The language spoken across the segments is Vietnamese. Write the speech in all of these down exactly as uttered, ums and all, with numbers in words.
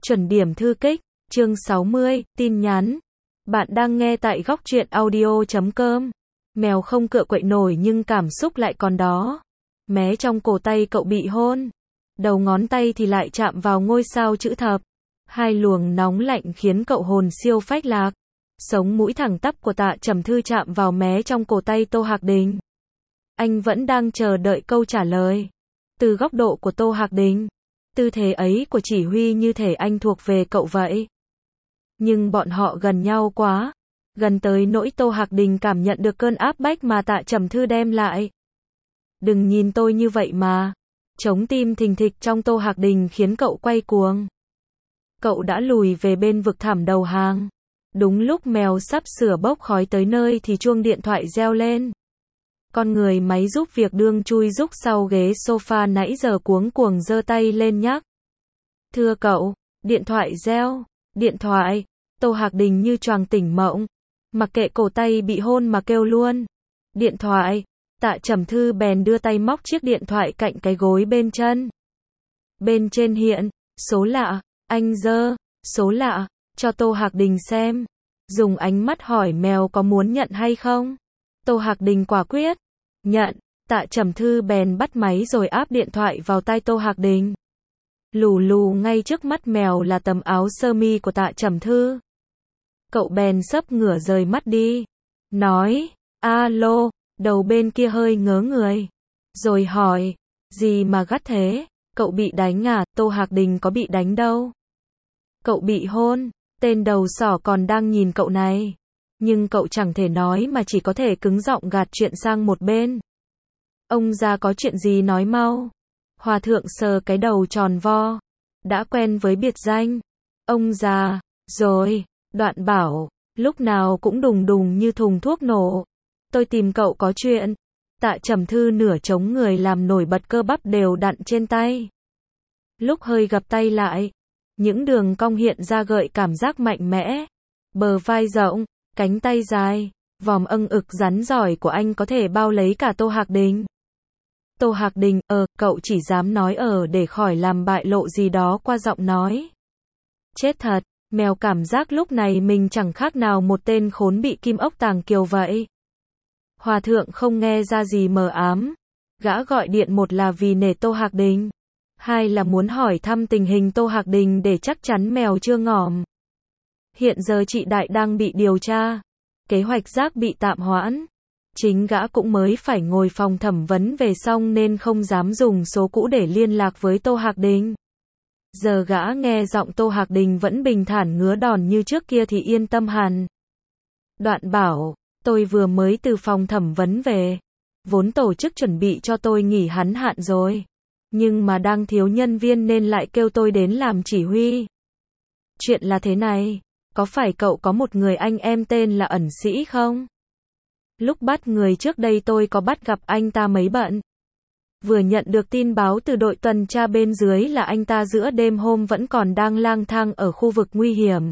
Chuẩn điểm thư kích, chương sáu mươi, tin nhắn. Bạn đang nghe tại góc truyện audio chấm com. Mèo không cựa quậy nổi nhưng cảm xúc lại còn đó. Mé trong cổ tay cậu bị hôn. Đầu ngón tay thì lại chạm vào ngôi sao chữ thập. Hai luồng nóng lạnh khiến cậu hồn siêu phách lạc. Sống mũi thẳng tắp của Tạ Trầm Thư chạm vào mé trong cổ tay Tô Hạc Đình. Anh vẫn đang chờ đợi câu trả lời. Từ góc độ của Tô Hạc Đình, tư thế ấy của chỉ huy như thể anh thuộc về cậu vậy. Nhưng bọn họ gần nhau quá, gần tới nỗi Tô Hạc Đình cảm nhận được cơn áp bách mà Tạ Trầm Thư đem lại. Đừng nhìn tôi như vậy mà. Trống tim thình thịch trong Tô Hạc Đình khiến cậu quay cuồng. Cậu đã lùi về bên vực thẳm đầu hàng. Đúng lúc mèo sắp sửa bốc khói tới nơi thì chuông điện thoại reo lên. Con người máy giúp việc đương chui rúc sau ghế sofa nãy giờ cuống cuồng giơ tay lên nhắc. Thưa cậu, điện thoại reo, điện thoại. Tô Hạc Đình như choàng tỉnh mộng, mặc kệ cổ tay bị hôn mà kêu luôn. Điện thoại. Tạ Trầm Thư bèn đưa tay móc chiếc điện thoại cạnh cái gối bên chân. Bên trên hiện, số lạ, anh giơ, số lạ, cho Tô Hạc Đình xem. Dùng ánh mắt hỏi mèo có muốn nhận hay không. Tô Hạc Đình quả quyết. Nhận. Tạ Trầm Thư bèn bắt máy rồi áp điện thoại vào tai Tô Hạc Đình. Lù lù ngay trước mắt mèo là tấm áo sơ mi của Tạ Trầm Thư. Cậu bèn sấp ngửa rời mắt đi. Nói, alo, đầu bên kia hơi ngớ người. Rồi hỏi, gì mà gắt thế? Cậu bị đánh à? Tô Hạc Đình có bị đánh đâu. Cậu bị hôn, tên đầu sỏ còn đang nhìn cậu này. Nhưng cậu chẳng thể nói mà chỉ có thể cứng giọng gạt chuyện sang một bên. Ông già có chuyện gì nói mau. Hòa thượng sờ cái đầu tròn vo. Đã quen với biệt danh. Ông già, rồi, Đoạn bảo, lúc nào cũng đùng đùng như thùng thuốc nổ. Tôi tìm cậu có chuyện. Tạ Trầm Thư nửa chống người làm nổi bật cơ bắp đều đặn trên tay. Lúc hơi gập tay lại, những đường cong hiện ra gợi cảm giác mạnh mẽ. Bờ vai rộng, cánh tay dài, vòm âng ực rắn giỏi của anh có thể bao lấy cả Tô Hạc Đình. Tô Hạc Đình, ờ, cậu chỉ dám nói ờ để khỏi làm bại lộ gì đó qua giọng nói. Chết thật, mèo cảm giác lúc này mình chẳng khác nào một tên khốn bị kim ốc tàng kiều vậy. Hòa thượng không nghe ra gì mờ ám. Gã gọi điện một là vì nể Tô Hạc Đình. Hai là muốn hỏi thăm tình hình Tô Hạc Đình để chắc chắn mèo chưa ngỏm. Hiện giờ chị Đại đang bị điều tra. Kế hoạch giác bị tạm hoãn. Chính gã cũng mới phải ngồi phòng thẩm vấn về xong nên không dám dùng số cũ để liên lạc với Tô Hạc Đình. Giờ gã nghe giọng Tô Hạc Đình vẫn bình thản ngứa đòn như trước kia thì yên tâm hẳn. Đoạn bảo, tôi vừa mới từ phòng thẩm vấn về. Vốn tổ chức chuẩn bị cho tôi nghỉ hắn hạn rồi. Nhưng mà đang thiếu nhân viên nên lại kêu tôi đến làm chỉ huy. Chuyện là thế này, có phải cậu có một người anh em tên là Ẩn Sĩ không? Lúc bắt người trước đây tôi có bắt gặp anh ta mấy bận. Vừa nhận được tin báo từ đội tuần tra bên dưới là anh ta giữa đêm hôm vẫn còn đang lang thang ở khu vực nguy hiểm.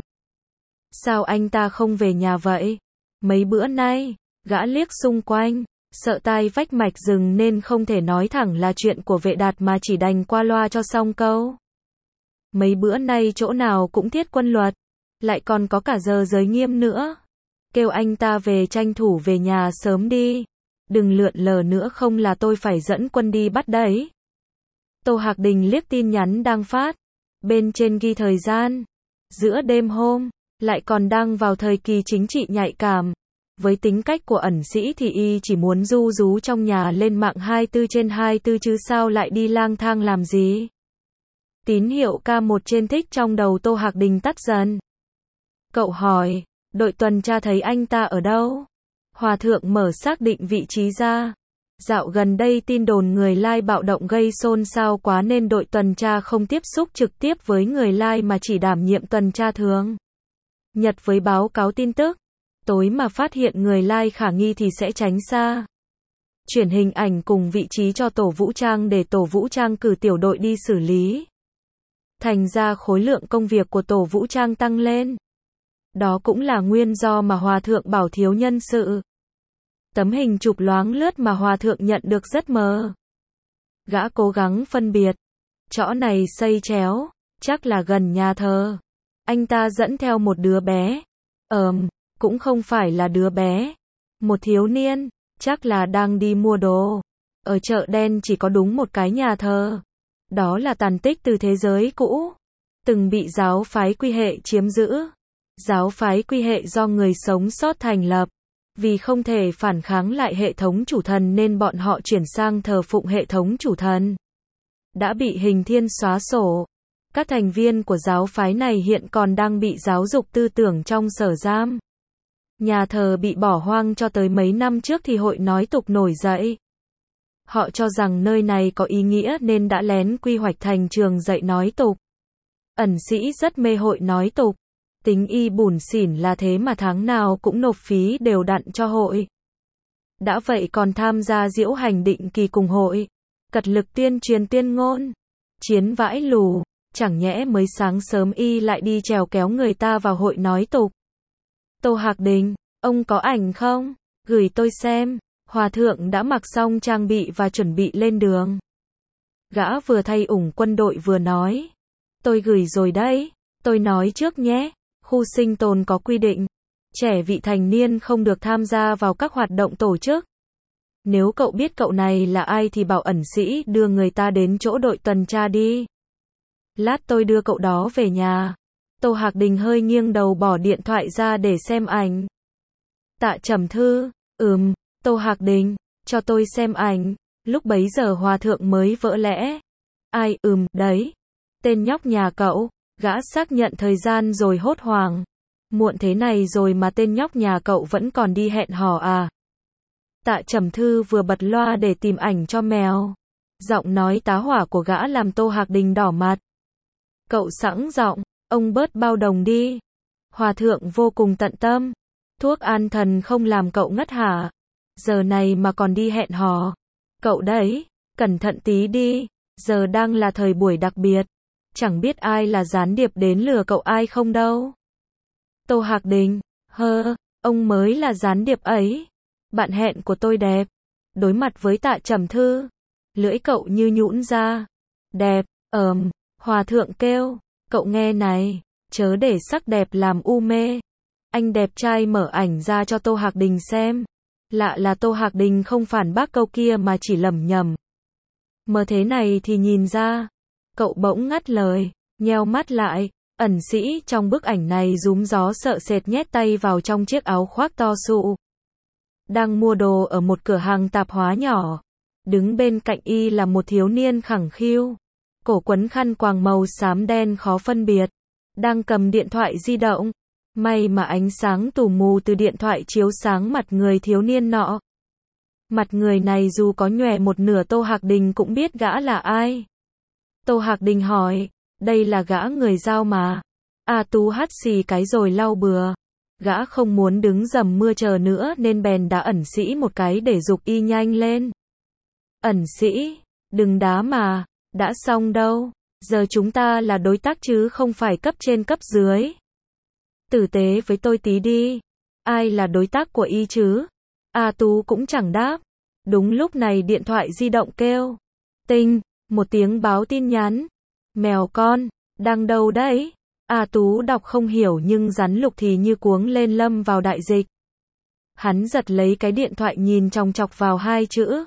Sao anh ta không về nhà vậy? Mấy bữa nay, gã liếc xung quanh, sợ tai vách mạch rừng nên không thể nói thẳng là chuyện của Vệ Đạt mà chỉ đành qua loa cho xong câu. Mấy bữa nay chỗ nào cũng thiết quân luật, lại còn có cả giờ giới nghiêm nữa. Kêu anh ta về tranh thủ về nhà sớm đi. Đừng lượn lờ nữa không là tôi phải dẫn quân đi bắt đấy. Tô Hạc Đình liếc tin nhắn đang phát. Bên trên ghi thời gian. Giữa đêm hôm, lại còn đang vào thời kỳ chính trị nhạy cảm. Với tính cách của Ẩn Sĩ thì y chỉ muốn ru rú trong nhà lên mạng hai mươi tư trên hai mươi tư chứ sao lại đi lang thang làm gì. Tín hiệu ca một trên thích trong đầu Tô Hạc Đình tắt dần. Cậu hỏi, đội tuần tra thấy anh ta ở đâu? Hòa thượng mở xác định vị trí ra. Dạo gần đây tin đồn người Lai bạo động gây xôn xao quá nên đội tuần tra không tiếp xúc trực tiếp với người Lai mà chỉ đảm nhiệm tuần tra thường. Nhật với báo cáo tin tức. Tối mà phát hiện người Lai khả nghi thì sẽ tránh xa. Chuyển hình ảnh cùng vị trí cho tổ vũ trang để tổ vũ trang cử tiểu đội đi xử lý. Thành ra khối lượng công việc của tổ vũ trang tăng lên. Đó cũng là nguyên do mà Hòa thượng bảo thiếu nhân sự. Tấm hình chụp loáng lướt mà Hòa thượng nhận được rất mờ. Gã cố gắng phân biệt. Chõ này xây chéo, chắc là gần nhà thờ. Anh ta dẫn theo một đứa bé. Ờm, cũng không phải là đứa bé. Một thiếu niên, chắc là đang đi mua đồ. Ở chợ đen chỉ có đúng một cái nhà thờ. Đó là tàn tích từ thế giới cũ. Từng bị giáo phái Quy Hệ chiếm giữ. Giáo phái Quy Hệ do người sống sót thành lập. Vì không thể phản kháng lại hệ thống chủ thần nên bọn họ chuyển sang thờ phụng hệ thống chủ thần. Đã bị Hình Thiên xóa sổ. Các thành viên của giáo phái này hiện còn đang bị giáo dục tư tưởng trong sở giam. Nhà thờ bị bỏ hoang cho tới mấy năm trước thì hội nói tục nổi dậy. Họ cho rằng nơi này có ý nghĩa nên đã lén quy hoạch thành trường dạy nói tục. Ẩn sĩ rất mê hội nói tục. Tính y bủn xỉn là thế mà tháng nào cũng nộp phí đều đặn cho hội. Đã vậy còn tham gia diễu hành định kỳ cùng hội. Cật lực tuyên truyền tuyên ngôn. Chiến vãi lù. Chẳng nhẽ mới sáng sớm y lại đi trèo kéo người ta vào hội nói tục. Tô Hạc Đình, ông có ảnh không? Gửi tôi xem. Hòa thượng đã mặc xong trang bị và chuẩn bị lên đường. Gã vừa thay ủng quân đội vừa nói. Tôi gửi rồi đấy. Tôi nói trước nhé. Khu sinh tồn có quy định. Trẻ vị thành niên không được tham gia vào các hoạt động tổ chức. Nếu cậu biết cậu này là ai thì bảo ẩn sĩ đưa người ta đến chỗ đội tuần tra đi. Lát tôi đưa cậu đó về nhà. Tô Hạc Đình hơi nghiêng đầu bỏ điện thoại ra để xem ảnh. Tạ Trầm Thư, ừm, Tô Hạc Đình, cho tôi xem ảnh. Lúc bấy giờ hòa thượng mới vỡ lẽ. Ai, ừm, đấy. Tên nhóc nhà cậu, gã xác nhận thời gian rồi hốt hoảng. Muộn thế này rồi mà tên nhóc nhà cậu vẫn còn đi hẹn hò à? Tạ Trầm Thư vừa bật loa để tìm ảnh cho mèo. Giọng nói tá hỏa của gã làm Tô Hạc Đình đỏ mặt. Cậu sẵn giọng, ông bớt bao đồng đi. Hòa thượng vô cùng tận tâm. Thuốc an thần không làm cậu ngất hả? Giờ này mà còn đi hẹn hò. Cậu đấy, cẩn thận tí đi. Giờ đang là thời buổi đặc biệt. Chẳng biết ai là gián điệp đến lừa cậu ai không đâu. Tô Hạc Đình, hơ, ông mới là gián điệp ấy. Bạn hẹn của tôi đẹp. Đối mặt với Tạ Trầm Thư. Lưỡi cậu như nhũn ra. Đẹp, ờm. Hòa thượng kêu, cậu nghe này, chớ để sắc đẹp làm u mê. Anh đẹp trai mở ảnh ra cho Tô Hạc Đình xem. Lạ là Tô Hạc Đình không phản bác câu kia mà chỉ lẩm nhẩm. Mờ thế này thì nhìn ra. Cậu bỗng ngắt lời, nheo mắt lại. Ẩn sĩ trong bức ảnh này rúm gió sợ sệt nhét tay vào trong chiếc áo khoác to sụ. Đang mua đồ ở một cửa hàng tạp hóa nhỏ. Đứng bên cạnh y là một thiếu niên khẳng khiu. Cổ quấn khăn quàng màu xám đen khó phân biệt. Đang cầm điện thoại di động. May mà ánh sáng tù mù từ điện thoại chiếu sáng mặt người thiếu niên nọ. Mặt người này dù có nhòe một nửa Tô Hạc Đình cũng biết gã là ai. Tô Hạc Đình hỏi, đây là gã người Dao mà. A Tú hắt xì cái rồi lau bừa. Gã không muốn đứng dầm mưa chờ nữa nên bèn đá ẩn sĩ một cái để giục y nhanh lên. Ẩn sĩ, đừng đá mà. Đã xong đâu, giờ chúng ta là đối tác chứ không phải cấp trên cấp dưới. Tử tế với tôi tí đi. Ai là đối tác của y chứ? A Tú cũng chẳng đáp. Đúng lúc này điện thoại di động kêu. Tinh, một tiếng báo tin nhắn. Mèo con, đang đâu đấy? A Tú đọc không hiểu nhưng rắn lục thì như cuống lên lâm vào đại dịch. Hắn giật lấy cái điện thoại nhìn chòng chọc vào hai chữ.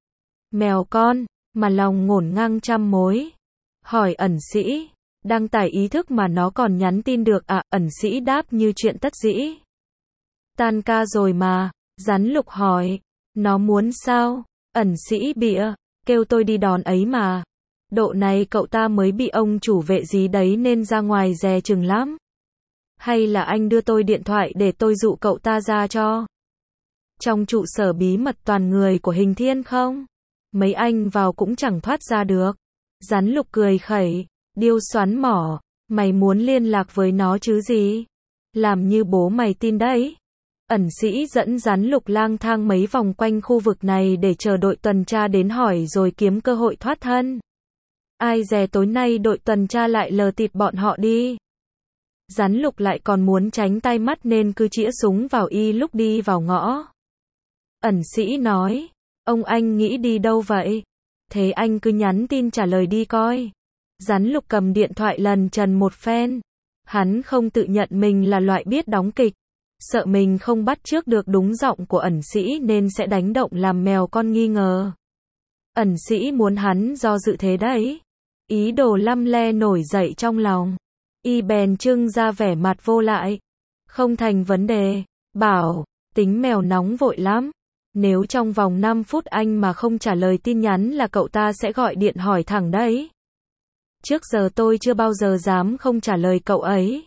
Mèo con. Mà lòng ngổn ngang trăm mối. Hỏi ẩn sĩ. Đăng tải ý thức mà nó còn nhắn tin được à? Ẩn sĩ đáp như chuyện tất dĩ. Tan ca rồi mà. Rắn lục hỏi. Nó muốn sao? Ẩn sĩ bịa. Kêu tôi đi đón ấy mà. Độ này cậu ta mới bị ông chủ vệ gì đấy nên ra ngoài dè chừng lắm. Hay là anh đưa tôi điện thoại để tôi dụ cậu ta ra cho? Trong trụ sở bí mật toàn người của Hình Thiên không? Mấy anh vào cũng chẳng thoát ra được. Rắn lục cười khẩy. Điêu xoắn mỏ. Mày muốn liên lạc với nó chứ gì? Làm như bố mày tin đấy. Ẩn sĩ dẫn rắn lục lang thang mấy vòng quanh khu vực này để chờ đội tuần tra đến hỏi rồi kiếm cơ hội thoát thân. Ai dè tối nay đội tuần tra lại lờ tịt bọn họ đi. Rắn lục lại còn muốn tránh tai mắt nên cứ chĩa súng vào y lúc đi vào ngõ. Ẩn sĩ nói. Ông anh nghĩ đi đâu vậy? Thế anh cứ nhắn tin trả lời đi coi. Rắn Lục cầm điện thoại lần trần một phen. Hắn không tự nhận mình là loại biết đóng kịch. Sợ mình không bắt chước được đúng giọng của ẩn sĩ nên sẽ đánh động làm mèo con nghi ngờ. Ẩn sĩ muốn hắn do dự thế đấy. Ý đồ lăm le nổi dậy trong lòng. Y bèn trưng ra vẻ mặt vô lại. Không thành vấn đề. Bảo, tính mèo nóng vội lắm. Nếu trong vòng năm phút anh mà không trả lời tin nhắn là cậu ta sẽ gọi điện hỏi thẳng đấy. Trước giờ tôi chưa bao giờ dám không trả lời cậu ấy.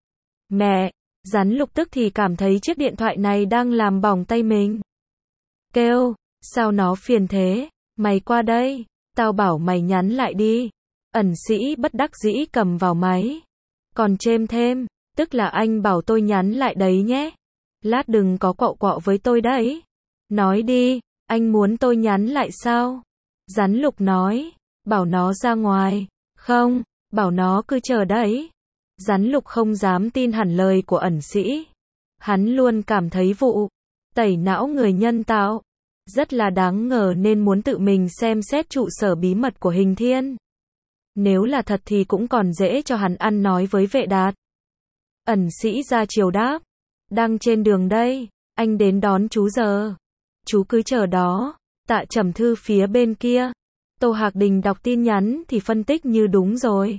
Mẹ, Rắn Lục tức thì cảm thấy chiếc điện thoại này đang làm bỏng tay mình. Kêu, sao nó phiền thế? Mày qua đây, tao bảo mày nhắn lại đi. Ẩn sĩ bất đắc dĩ cầm vào máy. Còn chêm thêm, tức là anh bảo tôi nhắn lại đấy nhé. Lát đừng có quạo quọ với tôi đấy. Nói đi, anh muốn tôi nhắn lại sao? Rắn Lục nói, bảo nó ra ngoài. Không, bảo nó cứ chờ đấy. Rắn Lục không dám tin hẳn lời của ẩn sĩ. Hắn luôn cảm thấy vụ tẩy não người nhân tạo rất là đáng ngờ nên muốn tự mình xem xét trụ sở bí mật của Hình Thiên. Nếu là thật thì cũng còn dễ cho hắn ăn nói với Vệ Đạt. Ẩn sĩ ra chiều đáp. Đang trên đường đây, anh đến đón chú giờ. Chú cứ chờ đó. Tạ Trầm Thư phía bên kia. Tô Hạc Đình đọc tin nhắn thì phân tích như đúng rồi.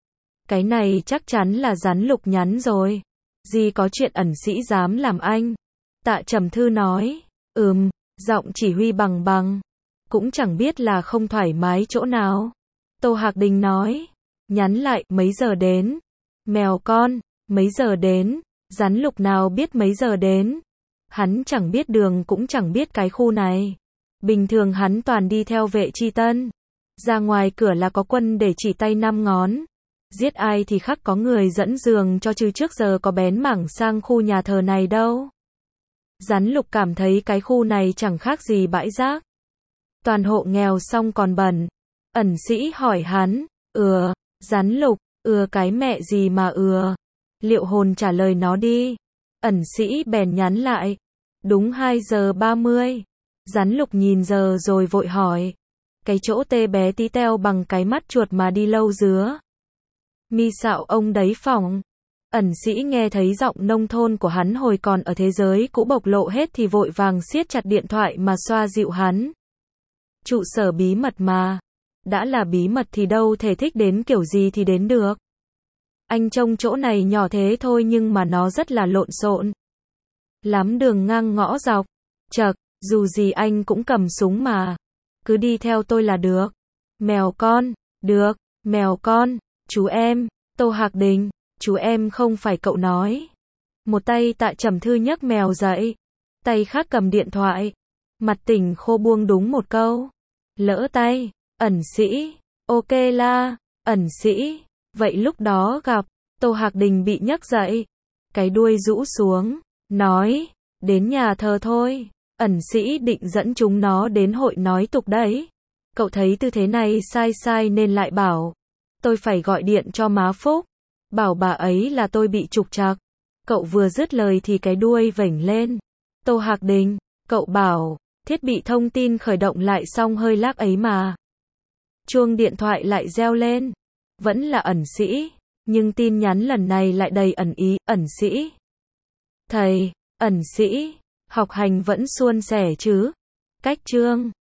Cái này chắc chắn là Rắn Lục nhắn rồi. Gì có chuyện ẩn sĩ dám làm anh. Tạ Trầm Thư nói. Ừm, giọng chỉ huy bằng bằng. Cũng chẳng biết là không thoải mái chỗ nào. Tô Hạc Đình nói. Nhắn lại, mấy giờ đến? Mèo con, mấy giờ đến? Rắn Lục nào biết mấy giờ đến? Hắn chẳng biết đường cũng chẳng biết cái khu này. Bình thường hắn toàn đi theo Vệ Chi Tân. Ra ngoài cửa là có quân để chỉ tay năm ngón. Giết ai thì khắc có người dẫn giường cho, chứ trước giờ có bén mảng sang khu nhà thờ này đâu. Rắn Lục cảm thấy cái khu này chẳng khác gì bãi rác. Toàn hộ nghèo xong còn bẩn. Ẩn sĩ hỏi hắn. Ừa, Rắn Lục, ừa cái mẹ gì mà ừa. Liệu hồn trả lời nó đi. Ẩn sĩ bèn nhắn lại. Đúng hai giờ ba mươi. Rắn Lục nhìn giờ rồi vội hỏi. Cái chỗ tê bé tí teo bằng cái mắt chuột mà đi lâu dứa. Mi xạo ông đấy phỏng. Ẩn sĩ nghe thấy giọng nông thôn của hắn hồi còn ở thế giới cũ bộc lộ hết thì vội vàng siết chặt điện thoại mà xoa dịu hắn. Trụ sở bí mật mà. Đã là bí mật thì đâu thể thích đến kiểu gì thì đến được. Anh trông chỗ này nhỏ thế thôi nhưng mà nó rất là lộn xộn. Lắm đường ngang ngõ dọc. Chật, dù gì anh cũng cầm súng mà. Cứ đi theo tôi là được. Mèo con, được, mèo con, chú em, Tô Hạc Đình, chú em không phải cậu nói. Một tay Tạ Trầm Thư nhấc mèo dậy. Tay khác cầm điện thoại. Mặt tỉnh khô buông đúng một câu. Lỡ tay, ẩn sĩ, ok la, ẩn sĩ. Vậy lúc đó gặp, Tô Hạc Đình bị nhấc dậy. Cái đuôi rũ xuống, nói, đến nhà thờ thôi. Ẩn sĩ định dẫn chúng nó đến hội nói tục đấy. Cậu thấy tư thế này sai sai nên lại bảo. Tôi phải gọi điện cho má Phúc. Bảo bà ấy là tôi bị trục trặc. Cậu vừa dứt lời thì cái đuôi vểnh lên. Tô Hạc Đình, cậu bảo, thiết bị thông tin khởi động lại xong hơi lag ấy mà. Chuông điện thoại lại reo lên. Vẫn là ẩn sĩ. Nhưng tin nhắn lần này lại đầy ẩn ý, ẩn sĩ. Thầy, ẩn sĩ, học hành vẫn suôn sẻ chứ? Cách chương